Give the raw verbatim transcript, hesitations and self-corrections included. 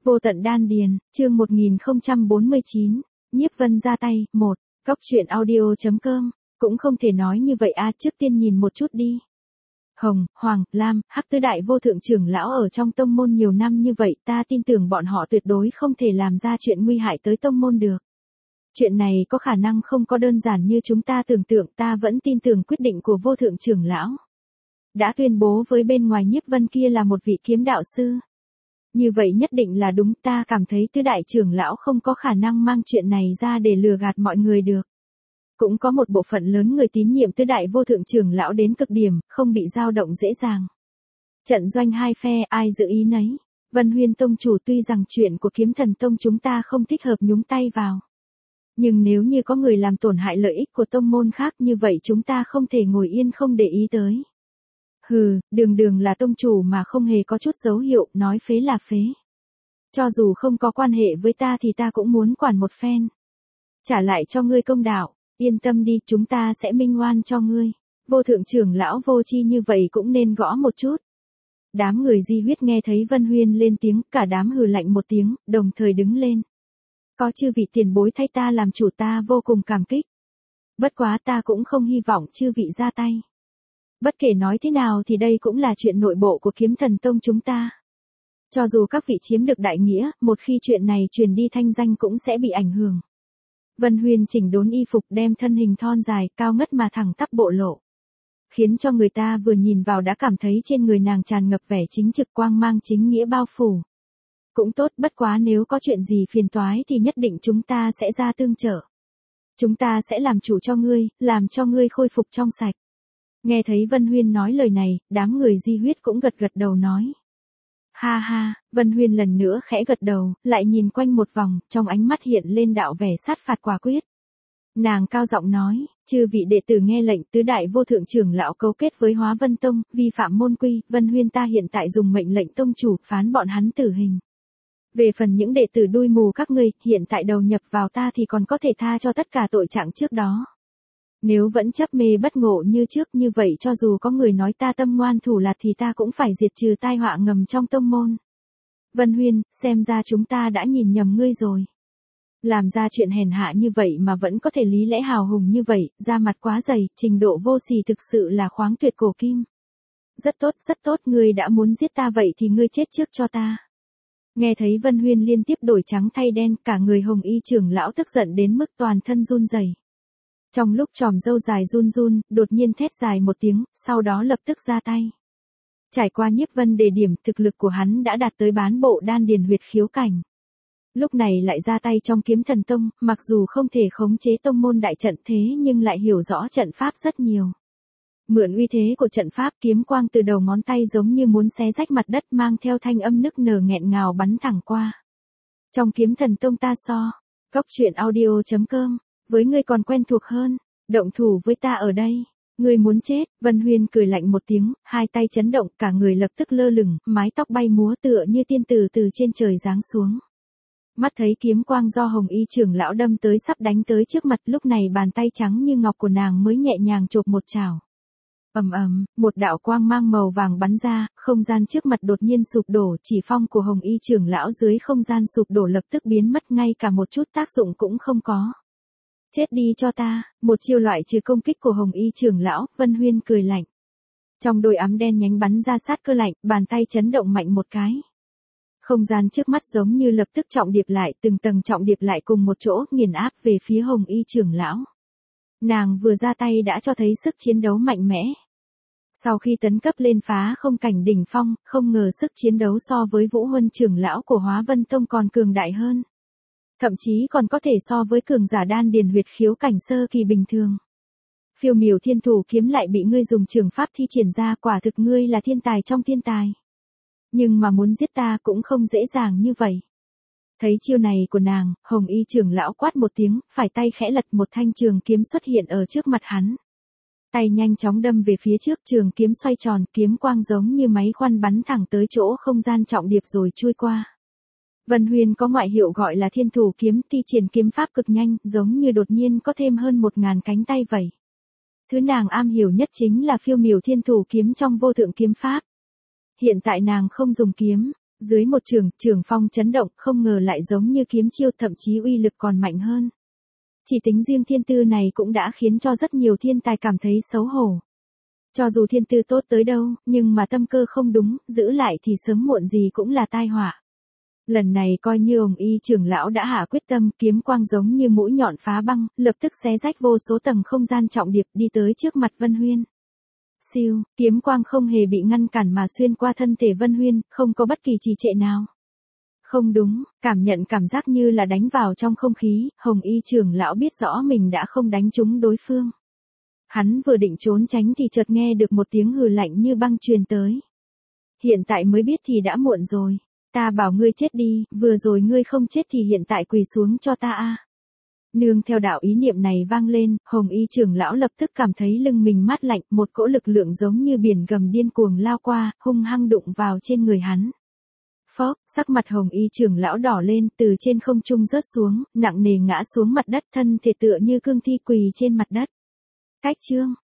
Vô tận đan điền, chương một nghìn không trăm bốn mươi chín, Nhiếp Vân ra tay, một, Cóc truyện audio chấm com, cũng không thể nói như vậy a, trước tiên nhìn một chút đi. Hồng, Hoàng, Lam, Hắc tứ đại vô thượng trưởng lão ở trong tông môn nhiều năm như vậy, ta tin tưởng bọn họ tuyệt đối không thể làm ra chuyện nguy hại tới tông môn được. Chuyện này có khả năng không có đơn giản như chúng ta tưởng tượng, ta vẫn tin tưởng quyết định của vô thượng trưởng lão. Đã tuyên bố với bên ngoài Nhiếp Vân kia là một vị kiếm đạo sư. Như vậy nhất định là đúng, ta cảm thấy tứ đại trưởng lão không có khả năng mang chuyện này ra để lừa gạt mọi người được. Cũng có một bộ phận lớn người tín nhiệm tứ đại vô thượng trưởng lão đến cực điểm, không bị dao động dễ dàng. Trận doanh hai phe, ai dự ý nấy. Vân Huyên tông chủ tuy rằng chuyện của Kiếm Thần tông chúng ta không thích hợp nhúng tay vào. Nhưng nếu như có người làm tổn hại lợi ích của tông môn khác như vậy chúng ta không thể ngồi yên không để ý tới. Hừ, đường đường là tông chủ mà không hề có chút dấu hiệu, nói phế là phế. Cho dù không có quan hệ với ta thì ta cũng muốn quản một phen. Trả lại cho ngươi công đạo, yên tâm đi, chúng ta sẽ minh oan cho ngươi. Vô thượng trưởng lão vô chi như vậy cũng nên gõ một chút. Đám người Di Huyết nghe thấy Vân Huyên lên tiếng, cả đám hừ lạnh một tiếng, đồng thời đứng lên. Có chư vị tiền bối thay ta làm chủ, ta vô cùng cảm kích. Bất quá ta cũng không hy vọng chư vị ra tay. Bất kể nói thế nào thì đây cũng là chuyện nội bộ của Kiếm Thần tông chúng ta. Cho dù các vị chiếm được đại nghĩa, một khi chuyện này truyền đi thanh danh cũng sẽ bị ảnh hưởng. Vân Huyên chỉnh đốn y phục, đem thân hình thon dài, cao ngất mà thẳng tắp bộ lộ. Khiến cho người ta vừa nhìn vào đã cảm thấy trên người nàng tràn ngập vẻ chính trực, quang mang chính nghĩa bao phủ. Cũng tốt, bất quá nếu có chuyện gì phiền toái thì nhất định chúng ta sẽ ra tương trợ. Chúng ta sẽ làm chủ cho ngươi, làm cho ngươi khôi phục trong sạch. Nghe thấy Vân Huyên nói lời này, đám người Di Huyết cũng gật gật đầu nói. Ha ha, Vân Huyên lần nữa khẽ gật đầu, lại nhìn quanh một vòng, trong ánh mắt hiện lên đạo vẻ sát phạt quả quyết. Nàng cao giọng nói, chư vị đệ tử nghe lệnh, tứ đại vô thượng trưởng lão cấu kết với Hóa Vân Tông, vi phạm môn quy, Vân Huyên ta hiện tại dùng mệnh lệnh tông chủ phán bọn hắn tử hình. Về phần những đệ tử đuôi mù các ngươi, hiện tại đầu nhập vào ta thì còn có thể tha cho tất cả tội trạng trước đó. Nếu vẫn chấp mê bất ngộ như trước như vậy, cho dù có người nói ta tâm ngoan thủ lạt thì ta cũng phải diệt trừ tai họa ngầm trong tông môn. Vân Huyên, xem ra chúng ta đã nhìn nhầm ngươi rồi. Làm ra chuyện hèn hạ như vậy mà vẫn có thể lý lẽ hào hùng như vậy, da mặt quá dày, trình độ vô sỉ thực sự là khoáng tuyệt cổ kim. Rất tốt, rất tốt, ngươi đã muốn giết ta vậy thì ngươi chết trước cho ta. Nghe thấy Vân Huyên liên tiếp đổi trắng thay đen, cả người Hồng Y trưởng lão tức giận đến mức toàn thân run rẩy. Trong lúc chòm râu dài run run, đột nhiên thét dài một tiếng, sau đó lập tức ra tay. Trải qua Nhiếp Vân đề điểm, thực lực của hắn đã đạt tới bán bộ đan điền huyệt khiếu cảnh. Lúc này lại ra tay trong Kiếm Thần tông, mặc dù không thể khống chế tông môn đại trận thế nhưng lại hiểu rõ trận pháp rất nhiều. Mượn uy thế của trận pháp, kiếm quang từ đầu ngón tay giống như muốn xé rách mặt đất, mang theo thanh âm nức nở nghẹn ngào bắn thẳng qua. Trong Kiếm Thần tông ta so, Cóc truyện audio chấm com, với ngươi còn quen thuộc hơn, động thủ với ta ở đây. Ngươi muốn chết, Vân Huyên cười lạnh một tiếng, hai tay chấn động, cả người lập tức lơ lửng, mái tóc bay múa tựa như tiên tử từ trên trời giáng xuống. Mắt thấy kiếm quang do Hồng Y trưởng lão đâm tới sắp đánh tới trước mặt, lúc này bàn tay trắng như ngọc của nàng mới nhẹ nhàng chộp một chảo. Ầm ầm, một đạo quang mang màu vàng bắn ra, không gian trước mặt đột nhiên sụp đổ, chỉ phong của Hồng Y trưởng lão dưới không gian sụp đổ lập tức biến mất, ngay cả một chút tác dụng cũng không có. Chết đi cho ta, một chiêu loại trừ công kích của Hồng Y trưởng lão, Vân Huyên cười lạnh. Trong đôi ám đen nhánh bắn ra sát cơ lạnh, bàn tay chấn động mạnh một cái. Không gian trước mắt giống như lập tức trọng điệp lại, từng tầng trọng điệp lại cùng một chỗ, nghiền áp về phía Hồng Y trưởng lão. Nàng vừa ra tay đã cho thấy sức chiến đấu mạnh mẽ. Sau khi tấn cấp lên phá không cảnh đỉnh phong, không ngờ sức chiến đấu so với Vũ Huân trưởng lão của Hóa Vân Tông còn cường đại hơn. Thậm chí còn có thể so với cường giả đan điền huyệt khiếu cảnh sơ kỳ bình thường. Phiêu miểu thiên thủ kiếm lại bị ngươi dùng trường pháp thi triển ra, quả thực ngươi là thiên tài trong thiên tài. Nhưng mà muốn giết ta cũng không dễ dàng như vậy. Thấy chiêu này của nàng, Hồng Y trưởng lão quát một tiếng, phải tay khẽ lật, một thanh trường kiếm xuất hiện ở trước mặt hắn. Tay nhanh chóng đâm về phía trước, trường kiếm xoay tròn, kiếm quang giống như máy khoan bắn thẳng tới chỗ không gian trọng điệp rồi chui qua. Vân Huyên có ngoại hiệu gọi là thiên thủ kiếm, thi triển kiếm pháp cực nhanh, giống như đột nhiên có thêm hơn một ngàn cánh tay vậy. Thứ nàng am hiểu nhất chính là phiêu miểu thiên thủ kiếm trong vô thượng kiếm pháp. Hiện tại nàng không dùng kiếm, Dưới một trường, trường phong chấn động, không ngờ lại giống như kiếm chiêu, thậm chí uy lực còn mạnh hơn. Chỉ tính riêng thiên tư này cũng đã khiến cho rất nhiều thiên tài cảm thấy xấu hổ. Cho dù thiên tư tốt tới đâu, nhưng mà tâm cơ không đúng, giữ lại thì sớm muộn gì cũng là tai họa. Lần này coi như Hồng Y trưởng lão đã hạ quyết tâm, kiếm quang giống như mũi nhọn phá băng, lập tức xé rách vô số tầng không gian trọng điệp đi tới trước mặt Vân Huyên. Siêu, kiếm quang không hề bị ngăn cản mà xuyên qua thân thể Vân Huyên, không có bất kỳ trì trệ nào. Không đúng, cảm nhận cảm giác như là đánh vào trong không khí, Hồng Y trưởng lão biết rõ mình đã không đánh trúng đối phương. Hắn vừa định trốn tránh thì chợt nghe được một tiếng hừ lạnh như băng truyền tới. Hiện tại mới biết thì đã muộn rồi. Ta bảo ngươi chết đi, vừa rồi ngươi không chết thì hiện tại quỳ xuống cho ta a. Nương theo đạo ý niệm này vang lên, Hồng Y trưởng lão lập tức cảm thấy lưng mình mát lạnh, một cỗ lực lượng giống như biển gầm điên cuồng lao qua, hung hăng đụng vào trên người hắn. Phốc, sắc mặt Hồng Y trưởng lão đỏ lên, từ trên không trung rớt xuống, nặng nề ngã xuống mặt đất, thân thể tựa như cương thi quỳ trên mặt đất. Cách chương,